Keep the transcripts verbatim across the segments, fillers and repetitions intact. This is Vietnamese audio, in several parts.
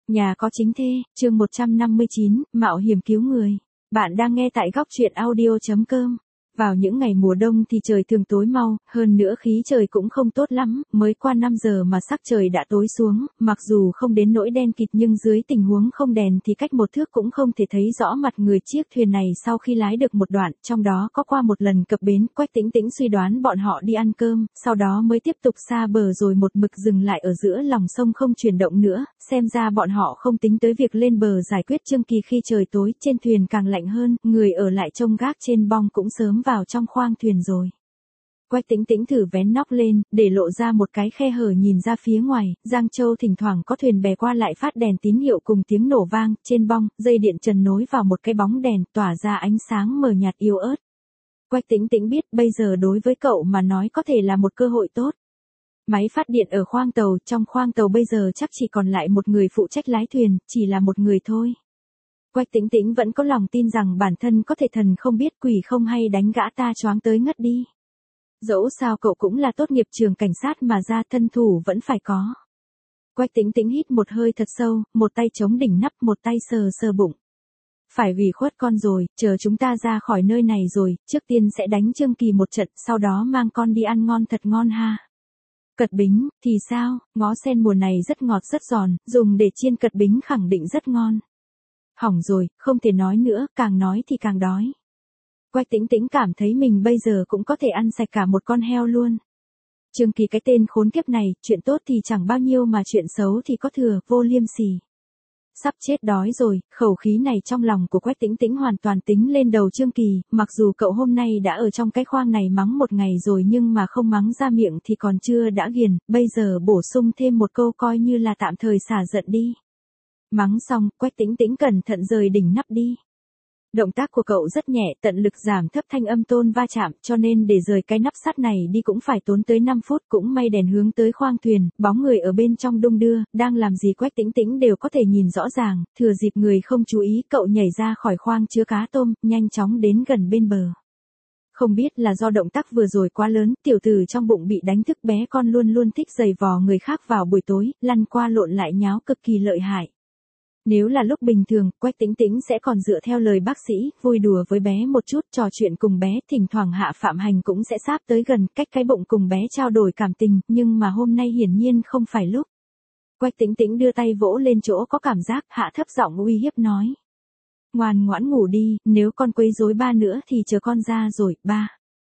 Nhà có chính thê, chương một trăm năm mươi chín, mạo hiểm cứu người. Bạn đang nghe tại góc truyện audio chấm com. Vào những ngày mùa đông thì trời thường tối mau, hơn nữa khí trời cũng không tốt lắm, mới qua năm giờ mà sắc trời đã tối xuống, mặc dù không đến nỗi đen kịt nhưng dưới tình huống không đèn thì cách một thước cũng không thể thấy rõ mặt người. Chiếc thuyền này sau khi lái được một đoạn, trong đó có qua một lần cập bến, Quách Tĩnh Tĩnh suy đoán bọn họ đi ăn cơm, sau đó mới tiếp tục xa bờ rồi một mực dừng lại ở giữa lòng sông không chuyển động nữa, xem ra bọn họ không tính tới việc lên bờ giải quyết Trương Kỳ khi trời tối. Trên thuyền càng lạnh hơn, người ở lại trông gác trên bong cũng sớm vào trong khoang thuyền rồi. Quách Tĩnh Tĩnh thử vén nóc lên, để lộ ra một cái khe hở nhìn ra phía ngoài, Giang Châu thỉnh thoảng có thuyền bè qua lại phát đèn tín hiệu cùng tiếng nổ vang, trên bong, dây điện trần nối vào một cái bóng đèn, tỏa ra ánh sáng mờ nhạt yếu ớt. Quách Tĩnh Tĩnh biết bây giờ đối với cậu mà nói có thể là một cơ hội tốt. Máy phát điện ở khoang tàu, trong khoang tàu bây giờ chắc chỉ còn lại một người phụ trách lái thuyền, chỉ là một người thôi. Quách Tĩnh Tĩnh vẫn có lòng tin rằng bản thân có thể thần không biết quỷ không hay đánh gã ta choáng tới ngất đi. Dẫu sao cậu cũng là tốt nghiệp trường cảnh sát mà ra, thân thủ vẫn phải có. Quách Tĩnh Tĩnh hít một hơi thật sâu, một tay chống đỉnh nắp, một tay sờ sờ bụng. Phải ủy khuất con rồi, chờ chúng ta ra khỏi nơi này rồi, trước tiên sẽ đánh Trương Kỳ một trận, sau đó mang con đi ăn ngon thật ngon ha. Cật bính, thì sao, ngó sen mùa này rất ngọt rất giòn, dùng để chiên cật bính khẳng định rất ngon. Hỏng rồi, không thể nói nữa, càng nói thì càng đói. Quách Tĩnh Tĩnh cảm thấy mình bây giờ cũng có thể ăn sạch cả một con heo luôn. Trương Kỳ cái tên khốn kiếp này, chuyện tốt thì chẳng bao nhiêu mà chuyện xấu thì có thừa, vô liêm sỉ. Sắp chết đói rồi, khẩu khí này trong lòng của Quách Tĩnh Tĩnh hoàn toàn tính lên đầu Trương Kỳ, mặc dù cậu hôm nay đã ở trong cái khoang này mắng một ngày rồi nhưng mà không mắng ra miệng thì còn chưa đã ghiền, bây giờ bổ sung thêm một câu coi như là tạm thời xả giận đi. Mắng xong, Quách Tĩnh Tĩnh cẩn thận rời đỉnh nắp đi. Động tác của cậu rất nhẹ, tận lực giảm thấp thanh âm tôn va chạm, cho nên để rời cái nắp sắt này đi cũng phải tốn tới năm phút. Cũng may đèn hướng tới khoang thuyền, bóng người ở bên trong đung đưa, đang làm gì Quách Tĩnh Tĩnh đều có thể nhìn rõ ràng. Thừa dịp người không chú ý, cậu nhảy ra khỏi khoang chứa cá tôm, nhanh chóng đến gần bên bờ. Không biết là do động tác vừa rồi quá lớn, tiểu tử trong bụng bị đánh thức, bé con luôn luôn thích giày vò người khác vào buổi tối, lăn qua lộn lại nháo cực kỳ lợi hại. Nếu là lúc bình thường, Quách Tĩnh Tĩnh sẽ còn dựa theo lời bác sĩ, vui đùa với bé một chút, trò chuyện cùng bé, thỉnh thoảng Hạ Phạm Hành cũng sẽ sáp tới gần, cách cái bụng cùng bé trao đổi cảm tình, nhưng mà hôm nay hiển nhiên không phải lúc. Quách Tĩnh Tĩnh đưa tay vỗ lên chỗ có cảm giác, hạ thấp giọng uy hiếp nói. Ngoan ngoãn ngủ đi, nếu con quấy rối ba nữa thì chờ con ra rồi, ba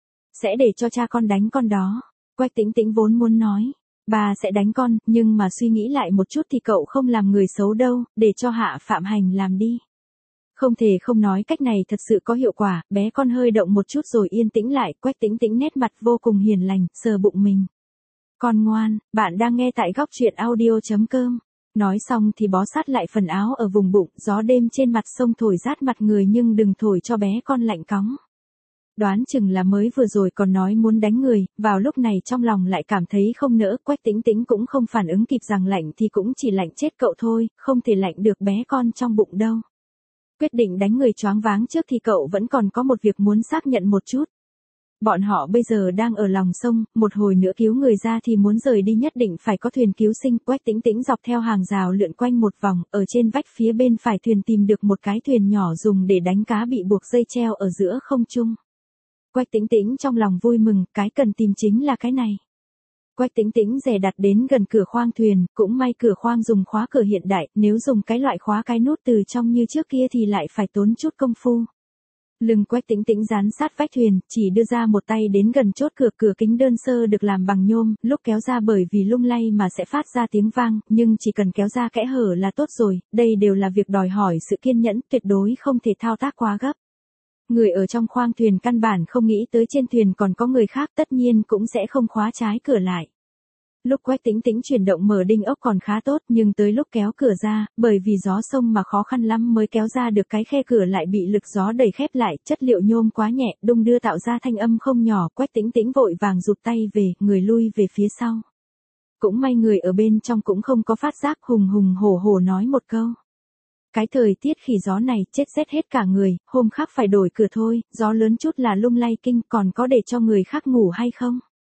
sẽ để cho cha con đánh con đó. Quách Tĩnh Tĩnh vốn muốn nói. Bà sẽ đánh con, nhưng mà suy nghĩ lại một chút thì cậu không làm người xấu đâu, để cho Hạ Phạm Hành làm đi. Không thể không nói cách này thật sự có hiệu quả, bé con hơi động một chút rồi yên tĩnh lại, Quách Tĩnh Tĩnh nét mặt vô cùng hiền lành, sờ bụng mình. Con ngoan, bạn đang nghe tại góc truyện audio chấm com. Nói xong thì bó sát lại phần áo ở vùng bụng, gió đêm trên mặt sông thổi rát mặt người nhưng đừng thổi cho bé con lạnh cóng. Đoán chừng là mới vừa rồi còn nói muốn đánh người, vào lúc này trong lòng lại cảm thấy không nỡ. Quách Tĩnh Tĩnh cũng không phản ứng kịp rằng lạnh thì cũng chỉ lạnh chết cậu thôi, không thể lạnh được bé con trong bụng đâu. Quyết định đánh người choáng váng trước thì cậu vẫn còn có một việc muốn xác nhận một chút. Bọn họ bây giờ đang ở lòng sông, một hồi nữa cứu người ra thì muốn rời đi nhất định phải có thuyền cứu sinh. Quách Tĩnh Tĩnh dọc theo hàng rào lượn quanh một vòng, ở trên vách phía bên phải thuyền tìm được một cái thuyền nhỏ dùng để đánh cá bị buộc dây treo ở giữa không trung. Quách Tĩnh Tĩnh trong lòng vui mừng, cái cần tìm chính là cái này. Quách Tĩnh Tĩnh dè đặt đến gần cửa khoang thuyền, cũng may cửa khoang dùng khóa cửa hiện đại, nếu dùng cái loại khóa cái nút từ trong như trước kia thì lại phải tốn chút công phu. Lưng Quách Tĩnh Tĩnh dán sát vách thuyền, chỉ đưa ra một tay đến gần chốt cửa, cửa kính đơn sơ được làm bằng nhôm, lúc kéo ra bởi vì lung lay mà sẽ phát ra tiếng vang, nhưng chỉ cần kéo ra kẽ hở là tốt rồi, đây đều là việc đòi hỏi sự kiên nhẫn, tuyệt đối không thể thao tác quá gấp. Người ở trong khoang thuyền căn bản không nghĩ tới trên thuyền còn có người khác, tất nhiên cũng sẽ không khóa trái cửa lại. Lúc Quách Tĩnh Tĩnh chuyển động mở đinh ốc còn khá tốt, nhưng tới lúc kéo cửa ra, bởi vì gió sông mà khó khăn lắm mới kéo ra được cái khe cửa lại bị lực gió đẩy khép lại, chất liệu nhôm quá nhẹ, đung đưa tạo ra thanh âm không nhỏ. Quách Tĩnh Tĩnh vội vàng rụt tay về, người lui về phía sau. Cũng may người ở bên trong cũng không có phát giác, hùng hùng hổ hổ nói một câu. Cái thời tiết khỉ gió này chết rét hết cả người, hôm khác phải đổi cửa thôi, gió lớn chút là lung lay kinh, còn có để cho người khác ngủ hay không?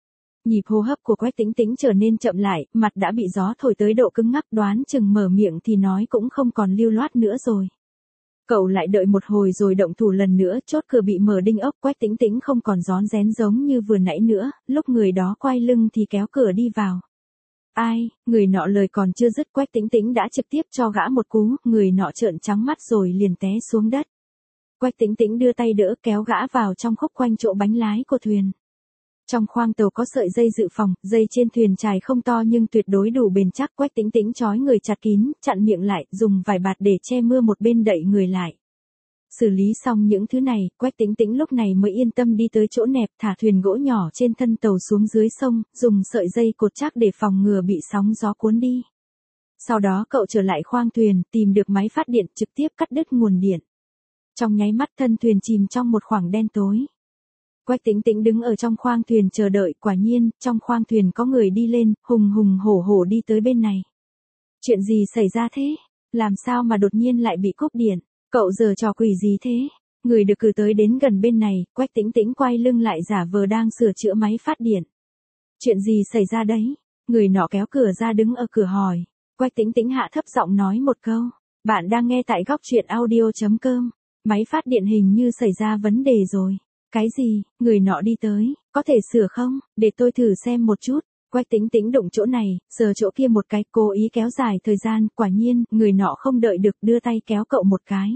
Nhịp hô hấp của Quách Tĩnh Tĩnh trở nên chậm lại, mặt đã bị gió thổi tới độ cứng ngắc, đoán chừng mở miệng thì nói cũng không còn lưu loát nữa rồi. Cậu lại đợi một hồi rồi động thủ lần nữa, chốt cửa bị mở đinh ốc, Quách Tĩnh Tĩnh không còn rón rén giống như vừa nãy nữa, lúc người đó quay lưng thì kéo cửa đi vào. Ai, người nọ lời còn chưa dứt, Quách Tĩnh Tĩnh đã trực tiếp cho gã một cú, người nọ trợn trắng mắt rồi liền té xuống đất. Quách Tĩnh Tĩnh đưa tay đỡ kéo gã vào trong khúc quanh chỗ bánh lái của thuyền. Trong khoang tàu có sợi dây dự phòng, dây trên thuyền trải không to nhưng tuyệt đối đủ bền chắc. Quách Tĩnh Tĩnh trói người chặt kín, chặn miệng lại, dùng vải bạt để che mưa một bên đậy người lại. Xử lý xong những thứ này, Quách Tĩnh Tĩnh lúc này mới yên tâm đi tới chỗ nẹp, thả thuyền gỗ nhỏ trên thân tàu xuống dưới sông, dùng sợi dây cột chắc để phòng ngừa bị sóng gió cuốn đi. Sau đó cậu trở lại khoang thuyền, tìm được máy phát điện, trực tiếp cắt đứt nguồn điện. Trong nháy mắt thân thuyền chìm trong một khoảng đen tối. Quách Tĩnh Tĩnh đứng ở trong khoang thuyền chờ đợi, quả nhiên, trong khoang thuyền có người đi lên, hùng hùng hổ hổ đi tới bên này. Chuyện gì xảy ra thế? Làm sao mà đột nhiên lại bị cúp điện? Cậu giở trò quỷ gì thế? Người được cử tới đến gần bên này, Quách Tĩnh Tĩnh quay lưng lại giả vờ đang sửa chữa máy phát điện. Chuyện gì xảy ra đấy? Người nọ kéo cửa ra đứng ở cửa hỏi. Quách Tĩnh Tĩnh hạ thấp giọng nói một câu. Bạn đang nghe tại góc truyện audio chấm com. Máy phát điện hình như xảy ra vấn đề rồi. Cái gì? Người nọ đi tới, có thể sửa không? Để tôi thử xem một chút. Quách Tĩnh Tĩnh đụng chỗ này, sờ chỗ kia một cái, cố ý kéo dài thời gian, quả nhiên, người nọ không đợi được đưa tay kéo cậu một cái.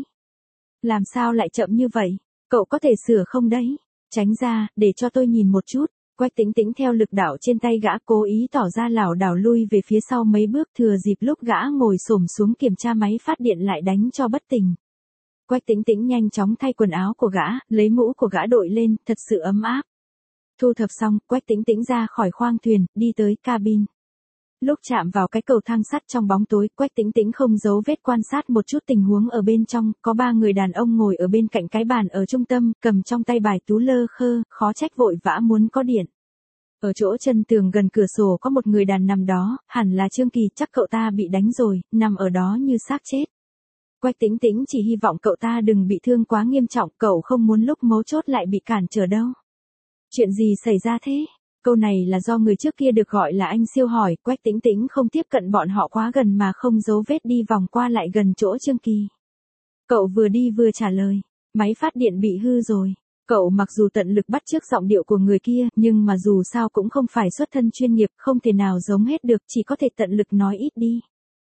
Làm sao lại chậm như vậy? Cậu có thể sửa không đấy? Tránh ra, để cho tôi nhìn một chút. Quách Tĩnh Tĩnh theo lực đạo trên tay gã cố ý tỏ ra lảo đảo lui về phía sau mấy bước, thừa dịp lúc gã ngồi xổm xuống kiểm tra máy phát điện lại đánh cho bất tỉnh. Quách Tĩnh Tĩnh nhanh chóng thay quần áo của gã, lấy mũ của gã đội lên, thật sự ấm áp. Thu thập xong, Quách Tĩnh Tĩnh ra khỏi khoang thuyền, đi tới cabin. Lúc chạm vào cái cầu thang sắt trong bóng tối, Quách Tĩnh Tĩnh không giấu vết quan sát một chút tình huống ở bên trong, có ba người đàn ông ngồi ở bên cạnh cái bàn ở trung tâm, cầm trong tay bài tú lơ khơ, khó trách vội vã muốn có điện. Ở chỗ chân tường gần cửa sổ có một người đàn nằm đó, hẳn là Trương Kỳ, chắc cậu ta bị đánh rồi, nằm ở đó như xác chết. Quách Tĩnh Tĩnh chỉ hy vọng cậu ta đừng bị thương quá nghiêm trọng, cậu không muốn lúc mấu chốt lại bị cản trở đâu. Chuyện gì xảy ra thế? Câu này là do người trước kia được gọi là anh Siêu hỏi, Quách Tĩnh Tĩnh không tiếp cận bọn họ quá gần mà không giấu vết đi vòng qua lại gần chỗ Trương Kỳ. Cậu vừa đi vừa trả lời, máy phát điện bị hư rồi. Cậu mặc dù tận lực bắt chước giọng điệu của người kia, nhưng mà dù sao cũng không phải xuất thân chuyên nghiệp, không thể nào giống hết được, chỉ có thể tận lực nói ít đi.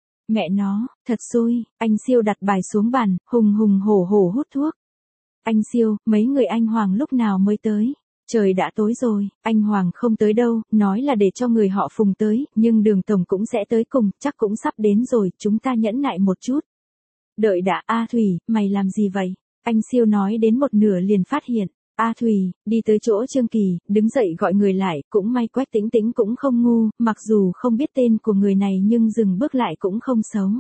Mẹ nó, thật xui, anh Siêu đặt bài xuống bàn, hùng hùng hổ hổ hút thuốc. Anh Siêu, mấy người anh Hoàng lúc nào mới tới? Trời đã tối rồi, anh Hoàng không tới đâu, nói là để cho người họ Phùng tới, nhưng Đường Tổng cũng sẽ tới cùng, chắc cũng sắp đến rồi, chúng ta nhẫn nại một chút. Đợi đã, A Thủy, mày làm gì vậy? Anh Siêu nói đến một nửa liền phát hiện. A Thủy, đi tới chỗ Trương Kỳ, đứng dậy gọi người lại, cũng may Quách Tĩnh Tĩnh cũng không ngu, mặc dù không biết tên của người này nhưng dừng bước lại cũng không xấu.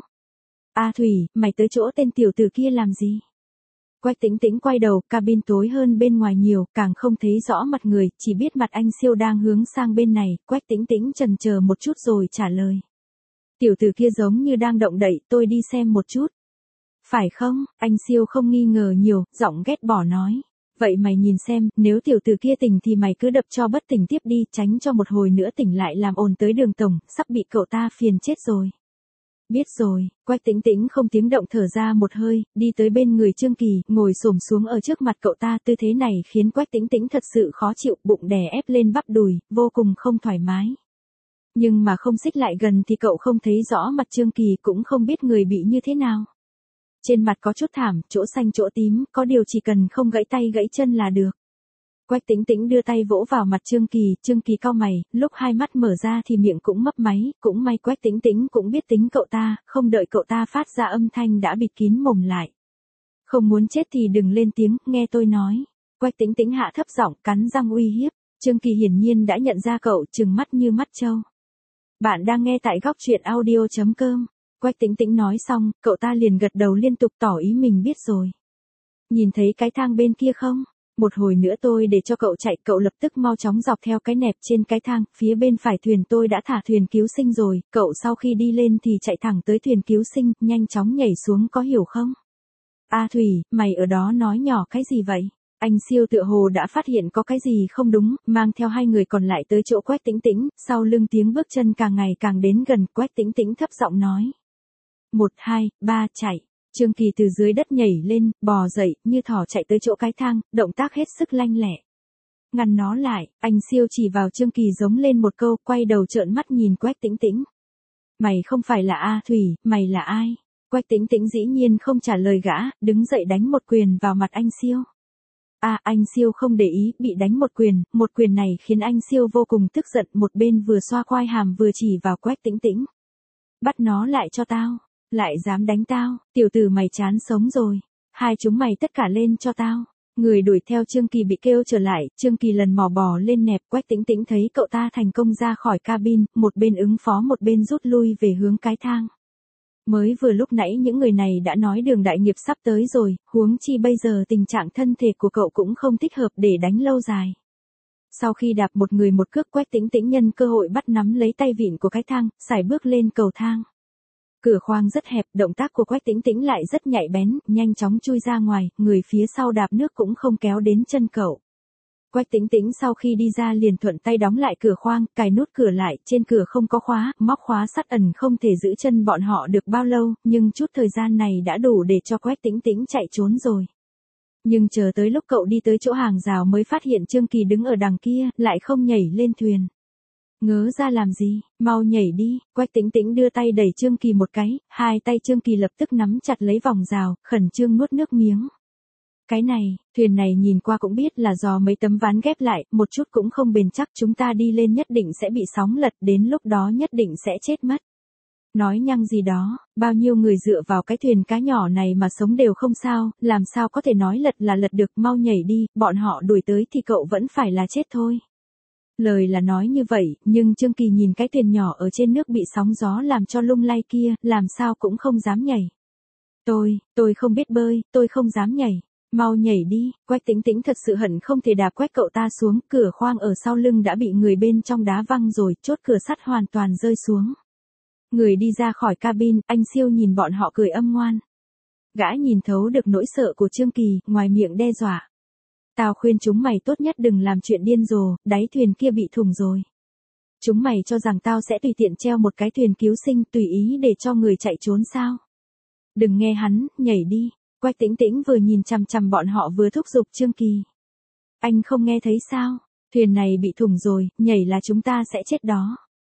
A Thủy, mày tới chỗ tên tiểu tử kia làm gì? Quách Tĩnh Tĩnh quay đầu, cabin tối hơn bên ngoài nhiều, càng không thấy rõ mặt người, chỉ biết mặt anh Siêu đang hướng sang bên này, Quách Tĩnh Tĩnh chần chờ một chút rồi trả lời. Tiểu tử kia giống như đang động đậy, tôi đi xem một chút. Phải không? Anh Siêu không nghi ngờ nhiều, giọng ghét bỏ nói. Vậy mày nhìn xem, nếu tiểu tử kia tỉnh thì mày cứ đập cho bất tỉnh tiếp đi, tránh cho một hồi nữa tỉnh lại làm ồn tới Đường Tổng, sắp bị cậu ta phiền chết rồi. Biết rồi, Quách Tĩnh Tĩnh không tiếng động thở ra một hơi, đi tới bên người Trương Kỳ, ngồi xổm xuống ở trước mặt cậu ta, tư thế này khiến Quách Tĩnh Tĩnh thật sự khó chịu, bụng đè ép lên bắp đùi, vô cùng không thoải mái. Nhưng mà không xích lại gần thì cậu không thấy rõ mặt Trương Kỳ, cũng không biết người bị như thế nào. Trên mặt có chút thảm, chỗ xanh chỗ tím, có điều chỉ cần không gãy tay gãy chân là được. Quách Tĩnh Tĩnh đưa tay vỗ vào mặt Trương Kỳ, Trương Kỳ cau mày, lúc hai mắt mở ra thì miệng cũng mấp máy, cũng may Quách Tĩnh Tĩnh cũng biết tính cậu ta, không đợi cậu ta phát ra âm thanh đã bịt kín mồm lại. Không muốn chết thì đừng lên tiếng, nghe tôi nói. Quách Tĩnh Tĩnh hạ thấp giọng, cắn răng uy hiếp. Trương Kỳ hiển nhiên đã nhận ra cậu, trừng mắt như mắt trâu. Bạn đang nghe tại góc truyện audio chấm com. Quách Tĩnh Tĩnh nói xong, cậu ta liền gật đầu liên tục tỏ ý mình biết rồi. Nhìn thấy cái thang bên kia không? Một hồi nữa tôi để cho cậu chạy, cậu lập tức mau chóng dọc theo cái nẹp trên cái thang, phía bên phải thuyền tôi đã thả thuyền cứu sinh rồi, cậu sau khi đi lên thì chạy thẳng tới thuyền cứu sinh, nhanh chóng nhảy xuống có hiểu không? A Thủy, mày ở đó nói nhỏ cái gì vậy? Anh Siêu tựa hồ đã phát hiện có cái gì không đúng, mang theo hai người còn lại tới chỗ Quách Tĩnh Tĩnh, sau lưng tiếng bước chân càng ngày càng đến gần, Quách Tĩnh Tĩnh thấp giọng nói. Một, hai, ba, chạy. Trương Kỳ từ dưới đất nhảy lên, bò dậy, như thỏ chạy tới chỗ cái thang, động tác hết sức lanh lẹ. Ngăn nó lại, anh Siêu chỉ vào Trương Kỳ giống lên một câu, quay đầu trợn mắt nhìn Quách Tĩnh Tĩnh. Mày không phải là A Thủy, mày là ai? Quách Tĩnh Tĩnh dĩ nhiên không trả lời gã, đứng dậy đánh một quyền vào mặt anh Siêu. A, à, anh Siêu không để ý, bị đánh một quyền, một quyền này khiến anh Siêu vô cùng tức giận, một bên vừa xoa quai hàm vừa chỉ vào Quách Tĩnh Tĩnh. Bắt nó lại cho tao, lại dám đánh tao, tiểu tử mày chán sống rồi, hai chúng mày tất cả lên cho tao. Người đuổi theo Trương Kỳ bị kêu trở lại, Trương Kỳ lần mò bò lên nẹp, Quách Tĩnh Tĩnh thấy cậu ta thành công ra khỏi cabin, một bên ứng phó một bên rút lui về hướng cái thang. Mới vừa lúc nãy những người này đã nói đường đại nghiệp sắp tới rồi, huống chi bây giờ tình trạng thân thể của cậu cũng không thích hợp để đánh lâu dài. Sau khi đạp một người một cước, Quách Tĩnh Tĩnh nhân cơ hội bắt nắm lấy tay vịn của cái thang, sải bước lên cầu thang. Cửa khoang rất hẹp, động tác của Quách Tĩnh Tĩnh lại rất nhạy bén, nhanh chóng chui ra ngoài, người phía sau đạp nước cũng không kéo đến chân cậu. Quách Tĩnh Tĩnh sau khi đi ra liền thuận tay đóng lại cửa khoang, cài nút cửa lại, trên cửa không có khóa, móc khóa sắt ẩn không thể giữ chân bọn họ được bao lâu, nhưng chút thời gian này đã đủ để cho Quách Tĩnh Tĩnh chạy trốn rồi. Nhưng chờ tới lúc cậu đi tới chỗ hàng rào mới phát hiện Trương Kỳ đứng ở đằng kia, lại không nhảy lên thuyền. Ngớ ra làm gì, mau nhảy đi, Quách Tĩnh Tĩnh đưa tay đẩy Trương Kỳ một cái, hai tay Trương Kỳ lập tức nắm chặt lấy vòng rào, khẩn trương nuốt nước miếng. Cái này, thuyền này nhìn qua cũng biết là do mấy tấm ván ghép lại, một chút cũng không bền chắc, chúng ta đi lên nhất định sẽ bị sóng lật, đến lúc đó nhất định sẽ chết mất. Nói nhăng gì đó, bao nhiêu người dựa vào cái thuyền cá nhỏ này mà sống đều không sao, làm sao có thể nói lật là lật được, mau nhảy đi, bọn họ đuổi tới thì cậu vẫn phải là chết thôi. Lời là nói như vậy, nhưng Trương Kỳ nhìn cái thuyền nhỏ ở trên nước bị sóng gió làm cho lung lay kia, làm sao cũng không dám nhảy. Tôi, tôi không biết bơi, tôi không dám nhảy. Mau nhảy đi, Quách Tĩnh Tĩnh thật sự hận không thể đạp Quách cậu ta xuống, cửa khoang ở sau lưng đã bị người bên trong đá văng rồi, chốt cửa sắt hoàn toàn rơi xuống. Người đi ra khỏi cabin, anh Siêu nhìn bọn họ cười âm ngoan. Gã nhìn thấu được nỗi sợ của Trương Kỳ, ngoài miệng đe dọa. Tao khuyên chúng mày tốt nhất đừng làm chuyện điên rồ, đáy thuyền kia bị thủng rồi. Chúng mày cho rằng tao sẽ tùy tiện treo một cái thuyền cứu sinh tùy ý để cho người chạy trốn sao? Đừng nghe hắn, nhảy đi. Quách Tĩnh Tĩnh vừa nhìn chằm chằm bọn họ vừa thúc giục Trương Kỳ. Anh không nghe thấy sao? Thuyền này bị thủng rồi, nhảy là chúng ta sẽ chết đó.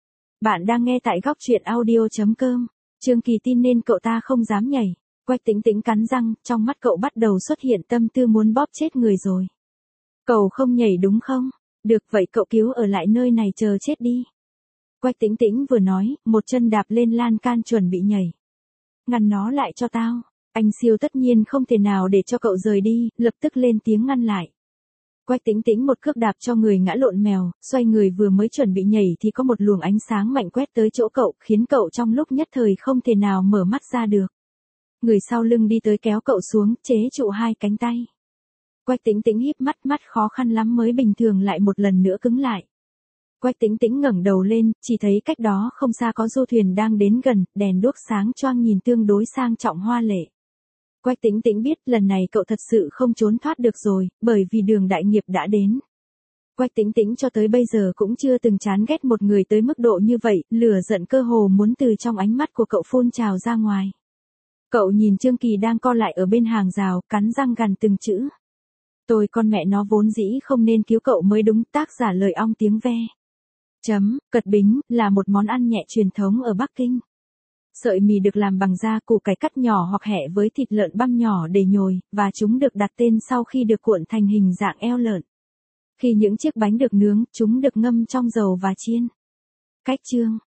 Bạn đang nghe tại góc truyện audio chấm com. Trương Kỳ tin nên cậu ta không dám nhảy. Quách Tĩnh Tĩnh cắn răng, trong mắt cậu bắt đầu xuất hiện tâm tư muốn bóp chết người rồi. Cậu không nhảy đúng không? Được vậy cậu cứu ở lại nơi này chờ chết đi. Quách Tĩnh Tĩnh vừa nói, một chân đạp lên lan can chuẩn bị nhảy. Ngăn nó lại cho tao. Anh Siêu tất nhiên không thể nào để cho cậu rời đi, lập tức lên tiếng ngăn lại. Quách Tĩnh Tĩnh một cước đạp cho người ngã lộn mèo, xoay người vừa mới chuẩn bị nhảy thì có một luồng ánh sáng mạnh quét tới chỗ cậu, khiến cậu trong lúc nhất thời không thể nào mở mắt ra được. Người sau lưng đi tới kéo cậu xuống, chế trụ hai cánh tay. Quách Tĩnh Tĩnh híp mắt, mắt khó khăn lắm mới bình thường lại một lần nữa cứng lại. Quách Tĩnh Tĩnh ngẩng đầu lên, chỉ thấy cách đó không xa có du thuyền đang đến gần, đèn đuốc sáng choang nhìn tương đối sang trọng hoa lệ. Quách Tĩnh Tĩnh biết lần này cậu thật sự không trốn thoát được rồi, bởi vì đường đại nghiệp đã đến. Quách Tĩnh Tĩnh cho tới bây giờ cũng chưa từng chán ghét một người tới mức độ như vậy, lửa giận cơ hồ muốn từ trong ánh mắt của cậu phun trào ra ngoài. Cậu nhìn Trương Kỳ đang co lại ở bên hàng rào, cắn răng gằn từng chữ. Tôi con mẹ nó vốn dĩ không nên cứu cậu mới đúng, tác giả lời ong tiếng ve. Chấm, cật bính, là một món ăn nhẹ truyền thống ở Bắc Kinh. Sợi mì được làm bằng da củ cải cắt nhỏ hoặc hẹ với thịt lợn băm nhỏ để nhồi, và chúng được đặt tên sau khi được cuộn thành hình dạng eo lợn. Khi những chiếc bánh được nướng, chúng được ngâm trong dầu và chiên. Cách chương,